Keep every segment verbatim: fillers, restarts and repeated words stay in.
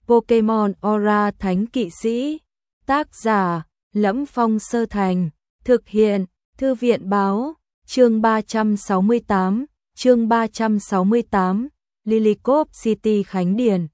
Pokemon Aura Thánh Kỵ Sĩ. Tác giả: Lẫm Phong Sơ Thành. Thực hiện: Thư viện báo. Chương ba trăm sáu mươi tám. Chương ba trăm sáu mươi tám. Lillicop City Khánh Điền.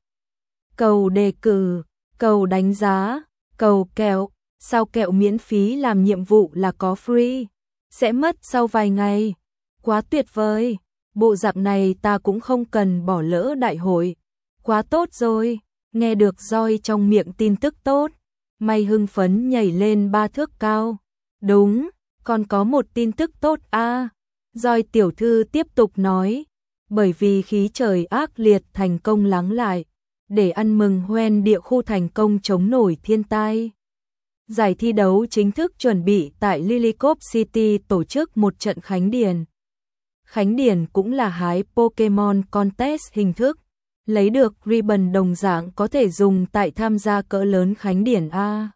Cầu đề cử, cầu đánh giá, cầu kẹo. Sao kẹo miễn phí làm nhiệm vụ là có free? Sẽ mất sau vài ngày. Quá tuyệt vời. Bộ dạng này ta cũng không cần bỏ lỡ đại hội. Quá tốt rồi. Nghe được Joy trong miệng tin tức tốt, May hưng phấn nhảy lên ba thước cao. Đúng, còn có một tin tức tốt a. À. Joy tiểu thư tiếp tục nói, bởi vì khí trời ác liệt thành công lắng lại, để ăn mừng hoen địa khu thành công chống nổi thiên tai. Giải thi đấu chính thức chuẩn bị tại Lillicop City tổ chức một trận Khánh Điền. Khánh Điền cũng là hái Pokemon Contest hình thức, lấy được ribbon đồng dạng có thể dùng tại tham gia cỡ lớn Khánh Điền A.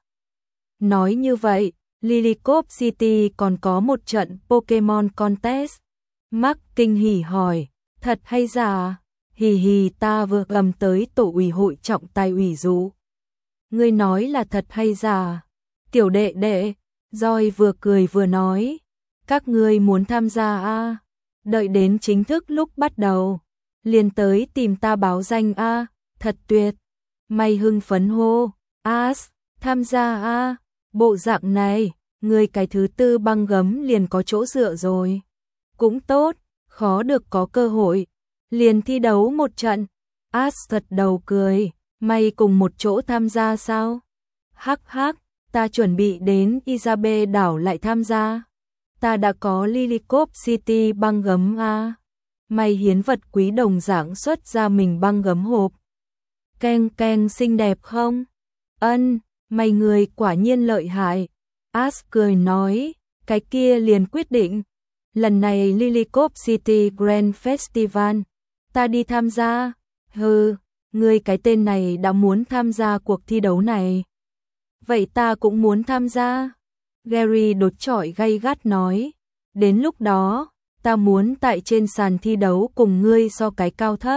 Nói như vậy, Lillicop City còn có một trận Pokemon Contest. Mark kinh hỉ hỏi, thật hay giả? Hì hì, ta vừa cầm tới tổ ủy hội trọng tài ủy dụ. Ngươi nói là thật hay giả? Tiểu đệ đệ, Joy vừa cười vừa nói, các ngươi muốn tham gia a? Đợi đến chính thức lúc bắt đầu, liền tới tìm ta báo danh a, thật tuyệt. May hưng phấn hô, As, tham gia a, bộ dạng này, ngươi cái thứ tư băng gấm liền có chỗ dựa rồi. Cũng tốt, khó được có cơ hội, liền thi đấu một trận. As thật đầu cười, May cùng một chỗ tham gia sao? Hắc hắc, ta chuẩn bị đến Isabe đảo lại tham gia. Ta đã có Lillicop City băng gấm a. May hiến vật quý đồng dạng xuất ra mình băng gấm hộp. Keng keng, xinh đẹp không? Ân, May người quả nhiên lợi hại. As cười nói, cái kia liền quyết định. Lần này Lillicop City Grand Festival, ta đi tham gia. Hừ, ngươi cái tên này đã muốn tham gia cuộc thi đấu này. Vậy ta cũng muốn tham gia. Gary đột chọi gay gắt nói, đến lúc đó, ta muốn tại trên sàn thi đấu cùng ngươi so cái cao thấp.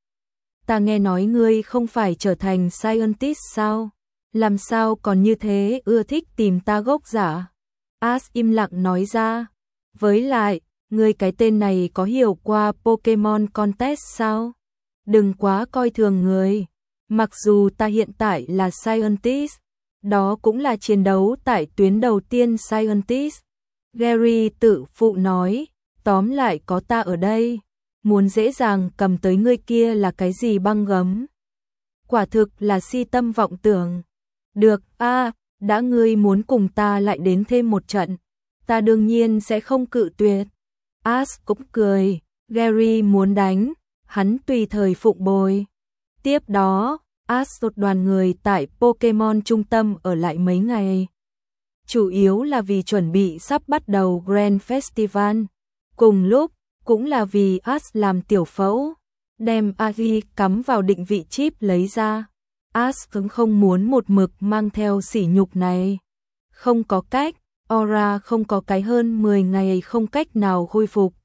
Ta nghe nói ngươi không phải trở thành scientist sao? Làm sao còn như thế ưa thích tìm ta gốc giả? As im lặng nói ra, với lại, ngươi cái tên này có hiểu qua Pokemon Contest sao? Đừng quá coi thường người. Mặc dù ta hiện tại là scientist, đó cũng là chiến đấu tại tuyến đầu tiên scientist. Gary tự phụ nói, tóm lại có ta ở đây, muốn dễ dàng cầm tới ngươi kia là cái gì băng gấm. Quả thực là si tâm vọng tưởng. Được, a, à, đã ngươi muốn cùng ta lại đến thêm một trận, ta đương nhiên sẽ không cự tuyệt. As cũng cười, Gary muốn đánh, hắn tùy thời phụng bồi. Tiếp đó, As một đoàn người tại Pokemon trung tâm ở lại mấy ngày. Chủ yếu là vì chuẩn bị sắp bắt đầu Grand Festival. Cùng lúc, cũng là vì As làm tiểu phẫu, đem Agi cắm vào định vị chip lấy ra. As cũng không muốn một mực mang theo sỉ nhục này. Không có cách, Aura không có cái hơn mười ngày không cách nào khôi phục.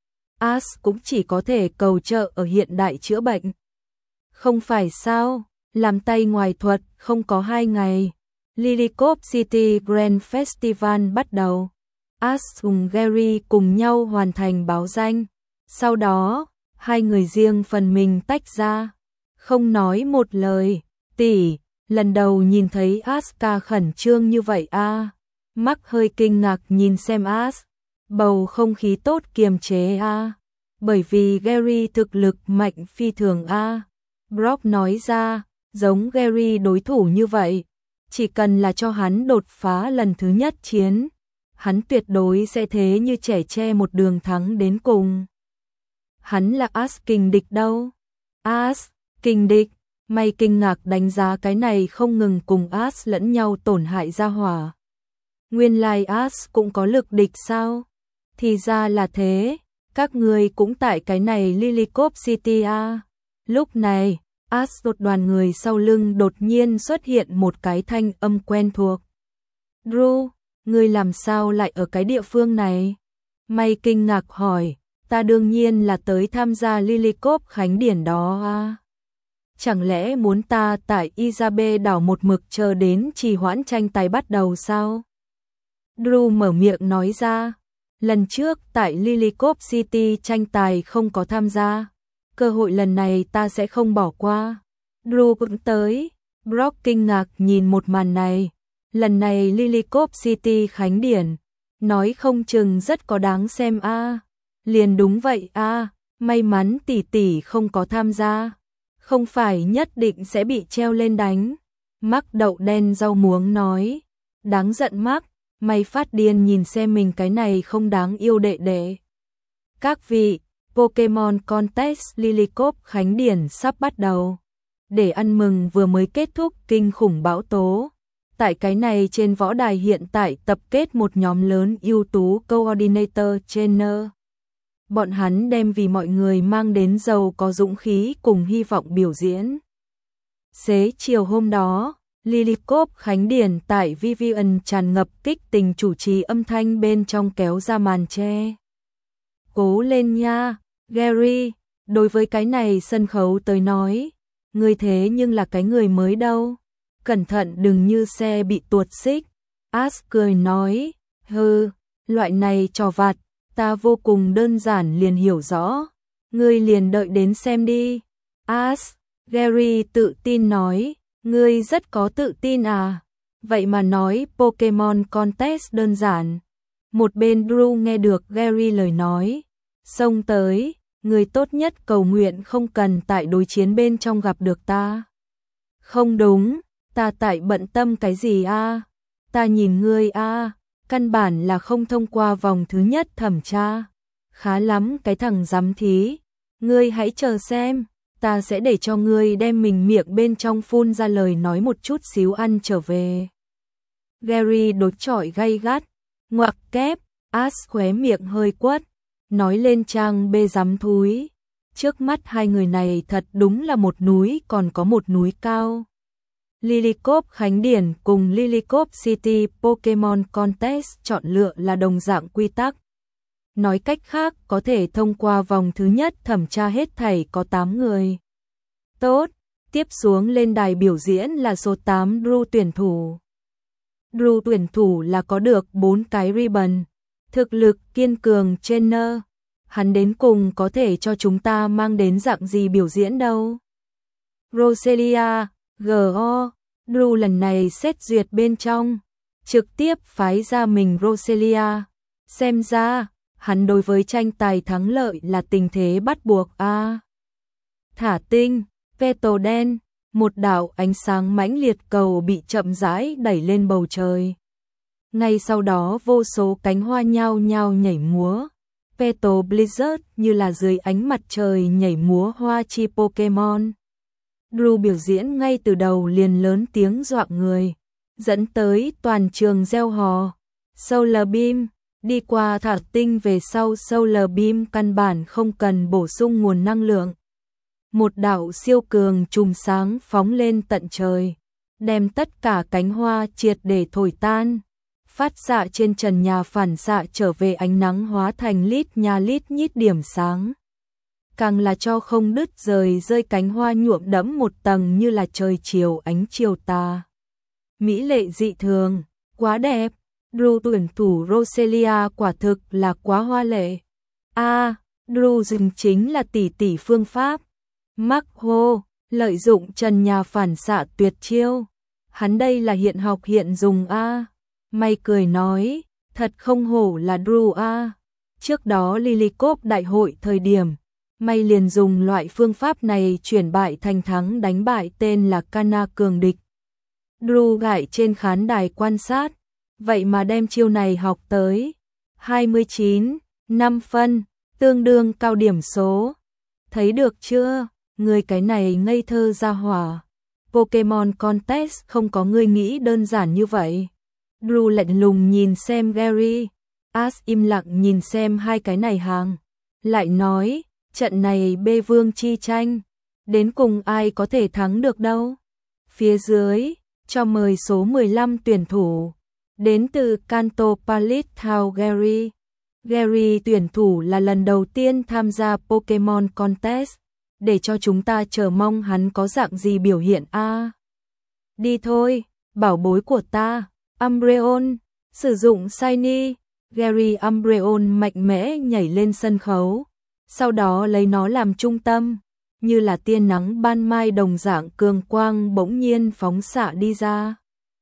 As cũng chỉ có thể cầu trợ ở hiện đại chữa bệnh. Không phải sao, làm tay ngoài thuật không có hai ngày. Lillicop City Grand Festival bắt đầu. As cùng Gary cùng nhau hoàn thành báo danh. Sau đó, hai người riêng phần mình tách ra. Không nói một lời. Tỷ, lần đầu nhìn thấy Aska khẩn trương như vậy a. À. Mark hơi kinh ngạc nhìn xem As. Bầu không khí tốt kiềm chế a. À. Bởi vì Gary thực lực mạnh phi thường a. À. Brock nói ra, giống Gary đối thủ như vậy, chỉ cần là cho hắn đột phá lần thứ nhất chiến, hắn tuyệt đối sẽ thế như trẻ tre một đường thắng đến cùng. Hắn là As kình địch đâu? As, kình địch? May kinh ngạc đánh giá cái này không ngừng cùng As lẫn nhau tổn hại ra hỏa. Nguyên lai As cũng có lực địch sao? Thì ra là thế, các người cũng tại cái này Lillicop City a. Lúc này, As một đoàn người sau lưng đột nhiên xuất hiện một cái thanh âm quen thuộc. Drew, ngươi làm sao lại ở cái địa phương này? May kinh ngạc hỏi, ta đương nhiên là tới tham gia Lillicop Khánh Điển đó à. Chẳng lẽ muốn ta tại Isabe đảo một mực chờ đến trì hoãn tranh tài bắt đầu sao? Drew mở miệng nói ra. Lần trước tại Lillicop City tranh tài không có tham gia. Cơ hội lần này ta sẽ không bỏ qua. Drew cũng tới. Brock kinh ngạc nhìn một màn này. Lần này Lillicop City khánh điển. Nói không chừng rất có đáng xem a. À. Liền đúng vậy a. À. May mắn tỷ tỷ không có tham gia. Không phải nhất định sẽ bị treo lên đánh. Mắc đậu đen rau muống nói. Đáng giận Mắc. Mày phát điên nhìn xem mình cái này không đáng yêu đệ đệ. Các vị, Pokemon Contest Lillicop khánh điển sắp bắt đầu. Để ăn mừng vừa mới kết thúc kinh khủng bão tố. Tại cái này trên võ đài hiện tại tập kết một nhóm lớn ưu tú coordinator trainer. Bọn hắn đem vì mọi người mang đến giàu có dũng khí cùng hy vọng biểu diễn. Xế chiều hôm đó, Lillicop khánh điển tại Vivian tràn ngập kích tình chủ trì âm thanh bên trong kéo ra màn che. Cố lên nha, Gary, đối với cái này sân khấu tới nói, người thế nhưng là cái người mới đâu. Cẩn thận đừng như xe bị tuột xích. Ash cười nói, hừ, loại này trò vặt, ta vô cùng đơn giản liền hiểu rõ. Ngươi liền đợi đến xem đi. Ash, Gary tự tin nói, ngươi rất có tự tin à. Vậy mà nói Pokemon Contest đơn giản. Một bên Drew nghe được Gary lời nói. Xông tới, người tốt nhất cầu nguyện không cần tại đối chiến bên trong gặp được ta. Không đúng. Ta tại bận tâm cái gì a? À? Ta nhìn ngươi a, à, căn bản là không thông qua vòng thứ nhất thẩm tra. Khá lắm cái thằng giám thí. Ngươi hãy chờ xem, ta sẽ để cho ngươi đem mình miệng bên trong phun ra lời nói một chút xíu ăn trở về. Gary đối chọi gay gắt, ngoặc kép, Ash khóe miệng hơi quất, nói lên trang bê giám thúi. Trước mắt hai người này thật đúng là một núi còn có một núi cao. Lillicop khánh điển cùng Lillicop City Pokemon Contest chọn lựa là đồng dạng quy tắc. Nói cách khác, có thể thông qua vòng thứ nhất thẩm tra hết thảy có tám người. Tốt, tiếp xuống lên đài biểu diễn là số tám Drew tuyển thủ. Drew tuyển thủ là có được bốn cái ribbon, thực lực kiên cường trainer. Hắn đến cùng có thể cho chúng ta mang đến dạng gì biểu diễn đâu. Roselia, giê o, Drew lần này xét duyệt bên trong, trực tiếp phái ra mình Roselia. Xem ra, hắn đối với tranh tài thắng lợi là tình thế bắt buộc a. À. Thả tinh, Petal đen, một đạo ánh sáng mãnh liệt cầu bị chậm rãi đẩy lên bầu trời. Ngay sau đó vô số cánh hoa nhao nhao nhảy múa. Petal Blizzard như là dưới ánh mặt trời nhảy múa hoa chi Pokemon. Drew biểu diễn ngay từ đầu liền lớn tiếng dọa người, dẫn tới toàn trường reo hò. Solar Beam, đi qua thả tinh về sau Solar Beam căn bản không cần bổ sung nguồn năng lượng. Một đạo siêu cường chùm sáng phóng lên tận trời, đem tất cả cánh hoa triệt để thổi tan. Phát xạ trên trần nhà phản xạ trở về ánh nắng hóa thành lít nha lít nhít điểm sáng. Càng là cho không đứt rời rơi cánh hoa nhuộm đẫm một tầng như là trời chiều ánh chiều tà. Mỹ lệ dị thường, quá đẹp. Drew tuyển thủ Roselia quả thực là quá hoa lệ. A, à, Drew dừng chính là tỷ tỷ phương pháp. Mark hô, lợi dụng trần nhà phản xạ tuyệt chiêu. Hắn đây là hiện học hiện dùng a. À. May cười nói, thật không hổ là Drew a. À. Trước đó Lillicop đại hội thời điểm, May liền dùng loại phương pháp này chuyển bại thành thắng đánh bại tên là Kana cường địch. Drew gãi trên khán đài quan sát, vậy mà đem chiêu này học tới hai mươi chín, năm phân, tương đương cao điểm số. Thấy được chưa, người cái này ngây thơ ra hỏa. Pokemon Contest không có người nghĩ đơn giản như vậy. Drew lạnh lùng nhìn xem Gary, Ash im lặng nhìn xem hai cái này hàng. Lại nói, trận này bê vương chi tranh, đến cùng ai có thể thắng được đâu. Phía dưới, cho mời số mười lăm tuyển thủ, đến từ Kanto Palace Town Gary. Gary tuyển thủ là lần đầu tiên tham gia Pokemon Contest, để cho chúng ta chờ mong hắn có dạng gì biểu hiện a. À, đi thôi, bảo bối của ta, Umbreon, sử dụng Shiny. Gary Umbreon mạnh mẽ nhảy lên sân khấu, sau đó lấy nó làm trung tâm, như là tia nắng ban mai đồng dạng cường quang bỗng nhiên phóng xạ đi ra.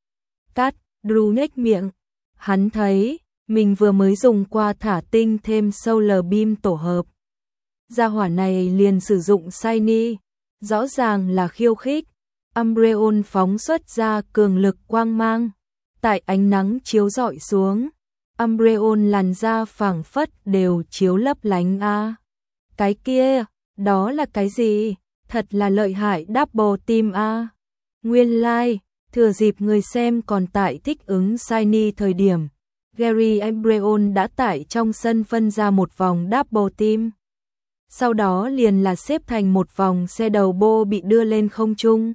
Cát, Drew nhếch miệng, hắn thấy mình vừa mới dùng qua thả tinh thêm Solar Beam tổ hợp. Gia hỏa này liền sử dụng Shiny, rõ ràng là khiêu khích. Umbreon phóng xuất ra cường lực quang mang, tại ánh nắng chiếu rọi xuống, Umbreon làn da phảng phất đều chiếu lấp lánh a. À, cái kia, đó là cái gì? Thật là lợi hại Double Team a. À, nguyên lai, like, thừa dịp người xem còn tại thích ứng Shiny thời điểm, Gary Umbreon đã tải trong sân phân ra một vòng Double Team. Sau đó liền là xếp thành một vòng xe đầu bô bị đưa lên không trung.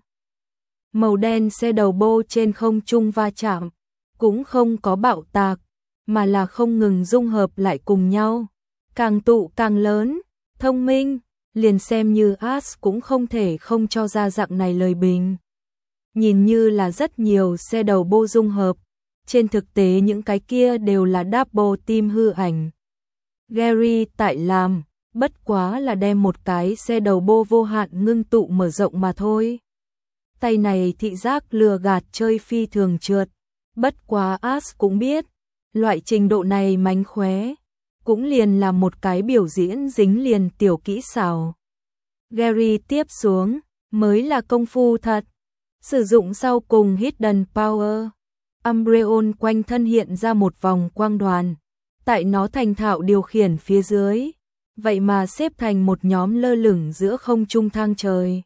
Màu đen xe đầu bô trên không trung va chạm, cũng không có bạo tạc, mà là không ngừng dung hợp lại cùng nhau. Càng tụ càng lớn, thông minh, liền xem như Ash cũng không thể không cho ra dạng này lời bình. Nhìn như là rất nhiều xe đầu bô dung hợp, trên thực tế những cái kia đều là Double Team hư ảnh. Gary tại làm, bất quá là đem một cái xe đầu bô vô hạn ngưng tụ mở rộng mà thôi. Tay này thị giác lừa gạt chơi phi thường trượt, bất quá Ash cũng biết, loại trình độ này mánh khóe, cũng liền là một cái biểu diễn dính liền tiểu kỹ xảo. Gary tiếp xuống, mới là công phu thật, sử dụng sau cùng Hidden Power. Umbreon quanh thân hiện ra một vòng quang đoàn, tại nó thành thạo điều khiển phía dưới, vậy mà xếp thành một nhóm lơ lửng giữa không trung thang trời.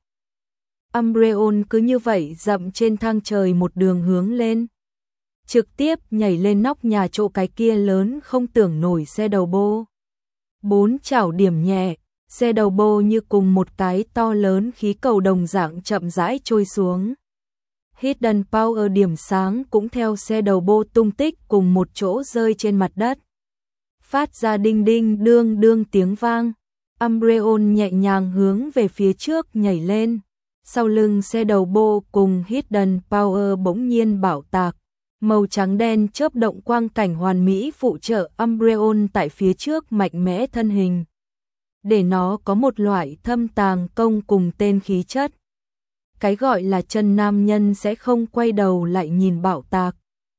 Umbreon cứ như vậy dậm trên thang trời một đường hướng lên, trực tiếp nhảy lên nóc nhà chỗ cái kia lớn không tưởng nổi xe đầu bô. Bốn chảo điểm nhẹ, xe đầu bô như cùng một cái to lớn khí cầu đồng dạng chậm rãi trôi xuống. Hidden Power điểm sáng cũng theo xe đầu bô tung tích cùng một chỗ rơi trên mặt đất. Phát ra đinh đinh đương đương tiếng vang. Umbreon nhẹ nhàng hướng về phía trước nhảy lên. Sau lưng xe đầu bô cùng Hidden Power bỗng nhiên bạo tạc. Màu trắng đen chớp động quang cảnh hoàn mỹ phụ trợ Umbreon tại phía trước mạnh mẽ thân hình. Để nó có một loại thâm tàng công cùng tên khí chất. Cái gọi là chân nam nhân sẽ không quay đầu lại nhìn bạo tạc.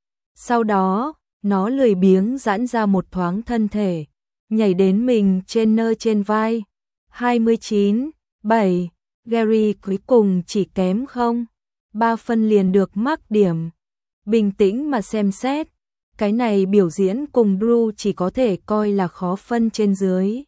Sau đó, nó lười biếng giãn ra một thoáng thân thể, nhảy đến mình trên nơ trên vai. hai mươi chín, bảy, Gary cuối cùng chỉ kém không ba phân liền được mắc điểm. Bình tĩnh mà xem xét, cái này biểu diễn cùng Drew chỉ có thể coi là khó phân trên dưới.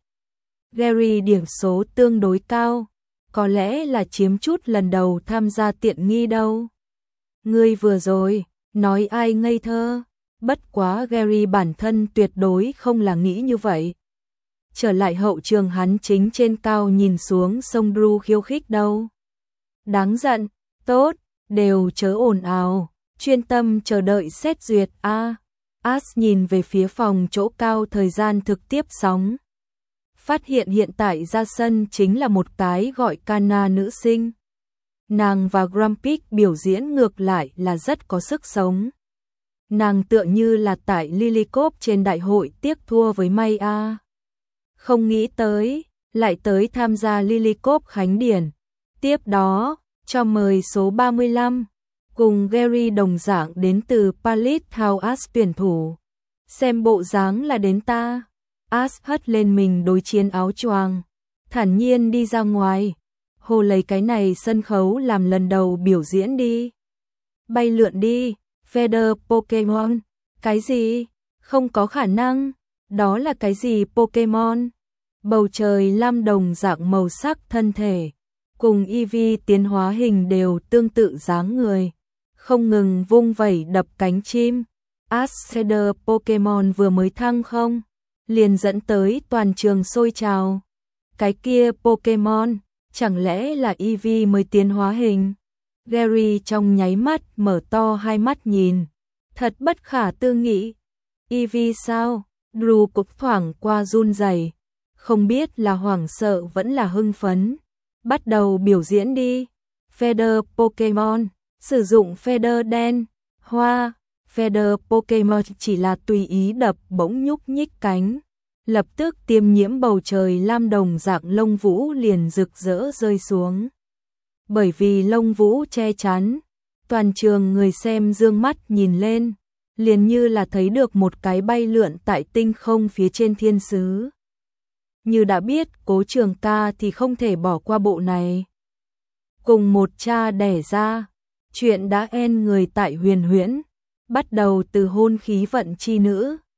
Gary điểm số tương đối cao, có lẽ là chiếm chút lần đầu tham gia tiện nghi đâu. Ngươi vừa rồi, nói ai ngây thơ, bất quá Gary bản thân tuyệt đối không là nghĩ như vậy. Trở lại hậu trường hắn chính trên cao nhìn xuống sông Drew khiêu khích đâu. Đáng giận, tốt, đều chớ ồn ào, chuyên tâm chờ đợi xét duyệt a. À, Ash nhìn về phía phòng chỗ cao thời gian thực tiếp sóng. Phát hiện hiện tại ra sân chính là một cái gọi Kana nữ sinh. Nàng và Grumpig biểu diễn ngược lại là rất có sức sống. Nàng tựa như là tại Lilycop trên đại hội tiếc thua với May A. Không nghĩ tới, lại tới tham gia Lilycop khánh điển. Tiếp đó, cho mời số ba mươi lăm, cùng Gary đồng dạng đến từ Palace House Ash tuyển thủ. Xem bộ dáng là đến ta. Ash hất lên mình đối chiến áo choàng, thản nhiên đi ra ngoài. Hồ lấy cái này sân khấu làm lần đầu biểu diễn đi. Bay lượn đi, Feather Pokemon. Cái gì? Không có khả năng. Đó là cái gì Pokemon? Bầu trời lam đồng dạng màu sắc thân thể, cùng Eevee tiến hóa hình đều tương tự dáng người, không ngừng vung vẩy đập cánh chim. Ash Feather Pokemon vừa mới thăng không, liền dẫn tới toàn trường sôi trào. Cái kia Pokemon, chẳng lẽ là Eevee mới tiến hóa hình? Gary trong nháy mắt mở to hai mắt nhìn, thật bất khả tư nghị. Eevee sao? Drew cũng thoảng qua run rẩy, không biết là hoảng sợ vẫn là hưng phấn. bắt đầu biểu diễn đi. Feather Pokemon, sử dụng feather đen, hoa, feather Pokemon chỉ là tùy ý đập bỗng nhúc nhích cánh. Lập tức tiêm nhiễm bầu trời lam đồng dạng lông vũ liền rực rỡ rơi xuống. Bởi vì lông vũ che chắn, toàn trường người xem dương mắt nhìn lên, liền như là thấy được một cái bay lượn tại tinh không phía trên thiên sứ. Như đã biết Cố Trường Ca thì không thể bỏ qua bộ này. Cùng một cha đẻ ra, chuyện đã en người tại Huyền Huyễn, bắt đầu từ hôn khí vận chi nữ,